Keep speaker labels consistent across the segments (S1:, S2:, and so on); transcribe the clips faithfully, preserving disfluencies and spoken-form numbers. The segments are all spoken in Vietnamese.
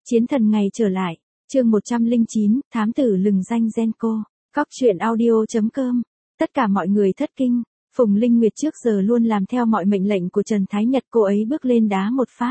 S1: Chiến thần ngày trở lại, chương một trăm lẻ chín, thám tử lừng danh Genco, cóc truyện audio chấm com. Tất cả mọi người thất kinh, Phùng Linh Nguyệt trước giờ luôn làm theo mọi mệnh lệnh của Trần Thái Nhật, cô ấy bước lên đá một phát.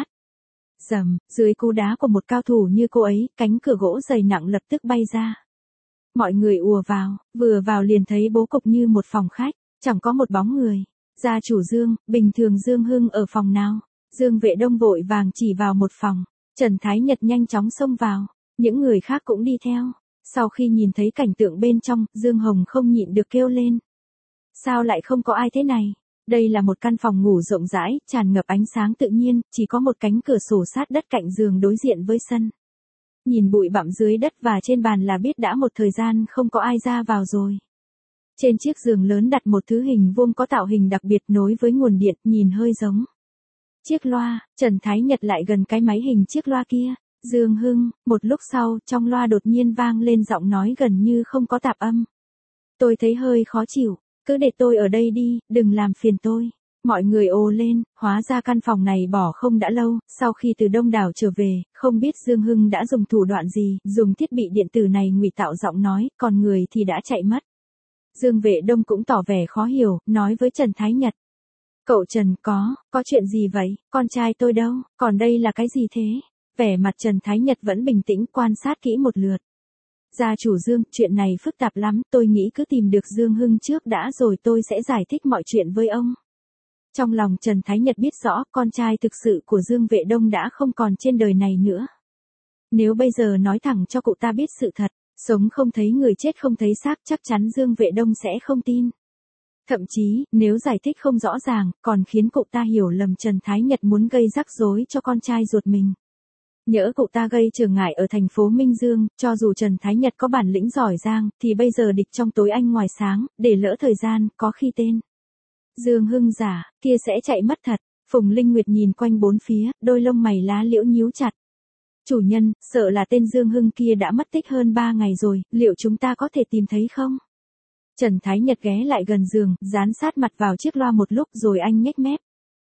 S1: Rầm, dưới cú đá của một cao thủ như cô ấy, cánh cửa gỗ dày nặng lập tức bay ra. Mọi người ùa vào, vừa vào liền thấy bố cục như một phòng khách, chẳng có một bóng người. Gia chủ Dương, bình thường Dương Hưng ở phòng nào? Dương Vệ Đông vội vàng chỉ vào một phòng. Trần Thái Nhật nhanh chóng xông vào, những người khác cũng đi theo. Sau khi nhìn thấy cảnh tượng bên trong, Dương Hồng không nhịn được kêu lên. Sao lại không có ai thế này? Đây là một căn phòng ngủ rộng rãi, tràn ngập ánh sáng tự nhiên, chỉ có một cánh cửa sổ sát đất cạnh giường đối diện với sân. Nhìn bụi bặm dưới đất và trên bàn là biết đã một thời gian không có ai ra vào rồi. Trên chiếc giường lớn đặt một thứ hình vuông có tạo hình đặc biệt nối với nguồn điện, nhìn hơi giống chiếc loa. Trần Thái Nhật lại gần cái máy hình chiếc loa kia. Dương Hưng, một lúc sau, trong loa đột nhiên vang lên giọng nói gần như không có tạp âm. Tôi thấy hơi khó chịu, cứ để tôi ở đây đi, đừng làm phiền tôi. Mọi người ồ lên, hóa ra căn phòng này bỏ không đã lâu, sau khi từ Đông Đảo trở về, không biết Dương Hưng đã dùng thủ đoạn gì, dùng thiết bị điện tử này ngụy tạo giọng nói, còn người thì đã chạy mất. Dương Vệ Đông cũng tỏ vẻ khó hiểu, nói với Trần Thái Nhật. Cậu Trần, có, có chuyện gì vậy, con trai tôi đâu, còn đây là cái gì thế? Vẻ mặt Trần Thái Nhật vẫn bình tĩnh quan sát kỹ một lượt. Gia chủ Dương, chuyện này phức tạp lắm, tôi nghĩ cứ tìm được Dương Hưng trước đã rồi tôi sẽ giải thích mọi chuyện với ông. Trong lòng Trần Thái Nhật biết rõ con trai thực sự của Dương Vệ Đông đã không còn trên đời này nữa. Nếu bây giờ nói thẳng cho cụ ta biết sự thật, sống không thấy người chết không thấy xác, chắc chắn Dương Vệ Đông sẽ không tin. Thậm chí, nếu giải thích không rõ ràng, còn khiến cụ ta hiểu lầm Trần Thái Nhật muốn gây rắc rối cho con trai ruột mình. Nhỡ cụ ta gây trở ngại ở thành phố Minh Dương, cho dù Trần Thái Nhật có bản lĩnh giỏi giang, thì bây giờ địch trong tối anh ngoài sáng, để lỡ thời gian, có khi tên Dương Hưng giả, kia sẽ chạy mất thật. Phùng Linh Nguyệt nhìn quanh bốn phía, đôi lông mày lá liễu nhíu chặt. Chủ nhân, sợ là tên Dương Hưng kia đã mất tích hơn ba ngày rồi, liệu chúng ta có thể tìm thấy không? Trần Thái Nhật ghé lại gần giường, dán sát mặt vào chiếc loa một lúc rồi anh nhếch mép.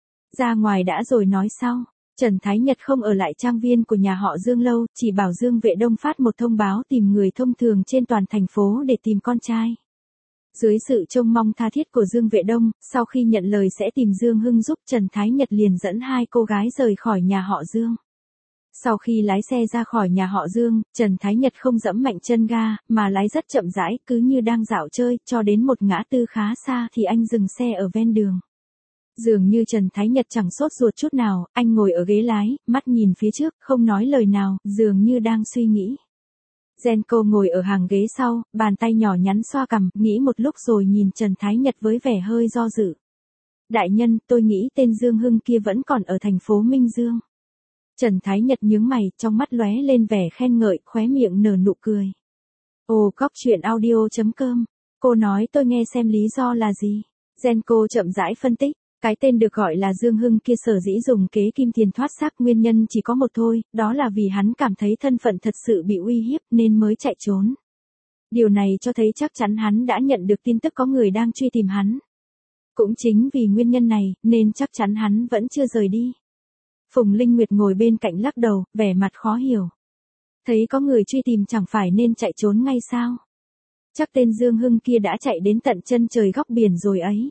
S1: Ra ngoài đã rồi nói sau. Trần Thái Nhật không ở lại trang viên của nhà họ Dương lâu, chỉ bảo Dương Vệ Đông phát một thông báo tìm người thông thường trên toàn thành phố để tìm con trai. Dưới sự trông mong tha thiết của Dương Vệ Đông, sau khi nhận lời sẽ tìm Dương Hưng giúp, Trần Thái Nhật liền dẫn hai cô gái rời khỏi nhà họ Dương. Sau khi lái xe ra khỏi nhà họ Dương, Trần Thái Nhật không dẫm mạnh chân ga, mà lái rất chậm rãi, cứ như đang dạo chơi, cho đến một ngã tư khá xa thì anh dừng xe ở ven đường. Dường như Trần Thái Nhật chẳng sốt ruột chút nào, anh ngồi ở ghế lái, mắt nhìn phía trước, không nói lời nào, dường như đang suy nghĩ. Genco ngồi ở hàng ghế sau, bàn tay nhỏ nhắn xoa cằm, nghĩ một lúc rồi nhìn Trần Thái Nhật với vẻ hơi do dự. Đại nhân, tôi nghĩ tên Dương Hưng kia vẫn còn ở thành phố Minh Dương. Trần Thái Nhật nhướng mày, trong mắt lóe lên vẻ khen ngợi, khóe miệng nở nụ cười. Ồ, cóc truyện audio chấm com. Cô nói tôi nghe xem lý do là gì. Genco chậm rãi phân tích. Cái tên được gọi là Dương Hưng kia sở dĩ dùng kế kim tiền thoát xác, nguyên nhân chỉ có một thôi, đó là vì hắn cảm thấy thân phận thật sự bị uy hiếp nên mới chạy trốn. Điều này cho thấy chắc chắn hắn đã nhận được tin tức có người đang truy tìm hắn. Cũng chính vì nguyên nhân này, nên chắc chắn hắn vẫn chưa rời đi. Phùng Linh Nguyệt ngồi bên cạnh lắc đầu, vẻ mặt khó hiểu. Thấy có người truy tìm chẳng phải nên chạy trốn ngay sao? Chắc tên Dương Hưng kia đã chạy đến tận chân trời góc biển rồi ấy.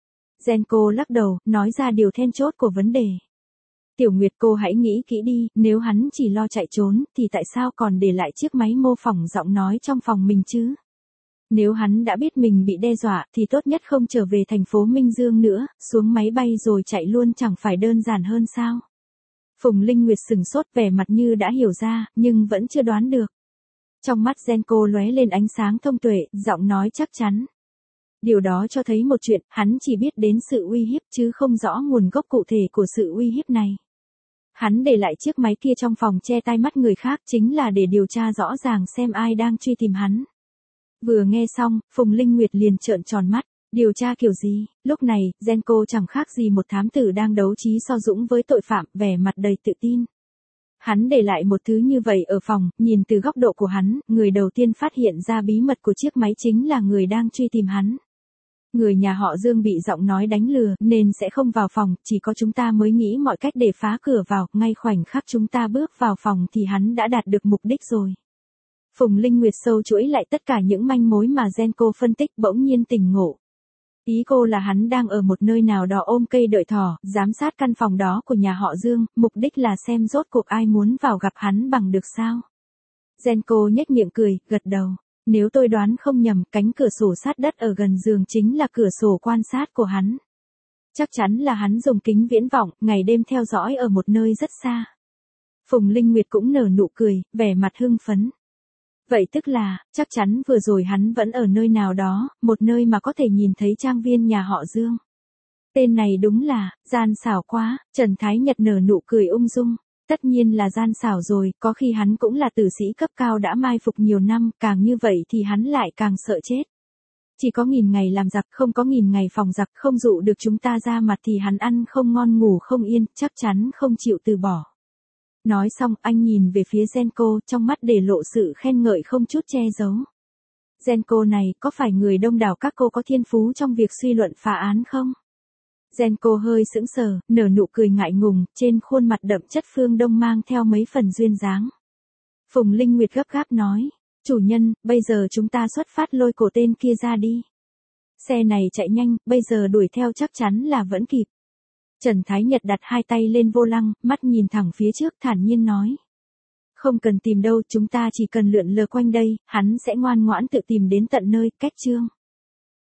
S1: Genco lắc đầu, nói ra điều then chốt của vấn đề. Tiểu Nguyệt, cô hãy nghĩ kỹ đi, nếu hắn chỉ lo chạy trốn, thì tại sao còn để lại chiếc máy mô phỏng giọng nói trong phòng mình chứ? Nếu hắn đã biết mình bị đe dọa, thì tốt nhất không trở về thành phố Minh Dương nữa, xuống máy bay rồi chạy luôn chẳng phải đơn giản hơn sao? Phùng Linh Nguyệt sừng sốt, vẻ mặt như đã hiểu ra, nhưng vẫn chưa đoán được. Trong mắt Genco lóe lên ánh sáng thông tuệ, giọng nói chắc chắn. Điều đó cho thấy một chuyện, hắn chỉ biết đến sự uy hiếp chứ không rõ nguồn gốc cụ thể của sự uy hiếp này. Hắn để lại chiếc máy kia trong phòng che tai mắt người khác chính là để điều tra rõ ràng xem ai đang truy tìm hắn. Vừa nghe xong, Phùng Linh Nguyệt liền trợn tròn mắt. Điều tra kiểu gì? Lúc này, Genco chẳng khác gì một thám tử đang đấu trí so dũng với tội phạm, vẻ mặt đầy tự tin. Hắn để lại một thứ như vậy ở phòng, nhìn từ góc độ của hắn, người đầu tiên phát hiện ra bí mật của chiếc máy chính là người đang truy tìm hắn. Người nhà họ Dương bị giọng nói đánh lừa nên sẽ không vào phòng, chỉ có chúng ta mới nghĩ mọi cách để phá cửa vào, ngay khoảnh khắc chúng ta bước vào phòng thì hắn đã đạt được mục đích rồi. Phùng Linh Nguyệt sâu chuỗi lại tất cả những manh mối mà Genco phân tích, bỗng nhiên tỉnh ngộ. Ý cô là hắn đang ở một nơi nào đó ôm cây đợi thỏ, giám sát căn phòng đó của nhà họ Dương, mục đích là xem rốt cuộc ai muốn vào gặp hắn bằng được sao. Genco nhếch miệng cười, gật đầu. Nếu tôi đoán không nhầm, cánh cửa sổ sát đất ở gần giường chính là cửa sổ quan sát của hắn. Chắc chắn là hắn dùng kính viễn vọng, ngày đêm theo dõi ở một nơi rất xa. Phùng Linh Nguyệt cũng nở nụ cười, vẻ mặt hưng phấn. Vậy tức là, chắc chắn vừa rồi hắn vẫn ở nơi nào đó, một nơi mà có thể nhìn thấy trang viên nhà họ Dương. Tên này đúng là, gian xảo quá, Trần Thái Nhật nở nụ cười ung dung. Tất nhiên là gian xảo rồi, có khi hắn cũng là tử sĩ cấp cao đã mai phục nhiều năm, càng như vậy thì hắn lại càng sợ chết. Chỉ có nghìn ngày làm giặc, không có nghìn ngày phòng giặc, không dụ được chúng ta ra mặt thì hắn ăn không ngon ngủ không yên, chắc chắn không chịu từ bỏ. Nói xong, anh nhìn về phía Genco, trong mắt để lộ sự khen ngợi không chút che giấu. Genco này, có phải người đông đảo các cô có thiên phú trong việc suy luận phá án không? Genco hơi sững sờ, nở nụ cười ngại ngùng, trên khuôn mặt đậm chất phương Đông mang theo mấy phần duyên dáng. Phùng Linh Nguyệt gấp gáp nói, chủ nhân, bây giờ chúng ta xuất phát lôi cổ tên kia ra đi. Xe này chạy nhanh, bây giờ đuổi theo chắc chắn là vẫn kịp. Trần Thái Nhật đặt hai tay lên vô lăng, mắt nhìn thẳng phía trước thản nhiên nói. Không cần tìm đâu, chúng ta chỉ cần lượn lờ quanh đây, hắn sẽ ngoan ngoãn tự tìm đến tận nơi, cách chương.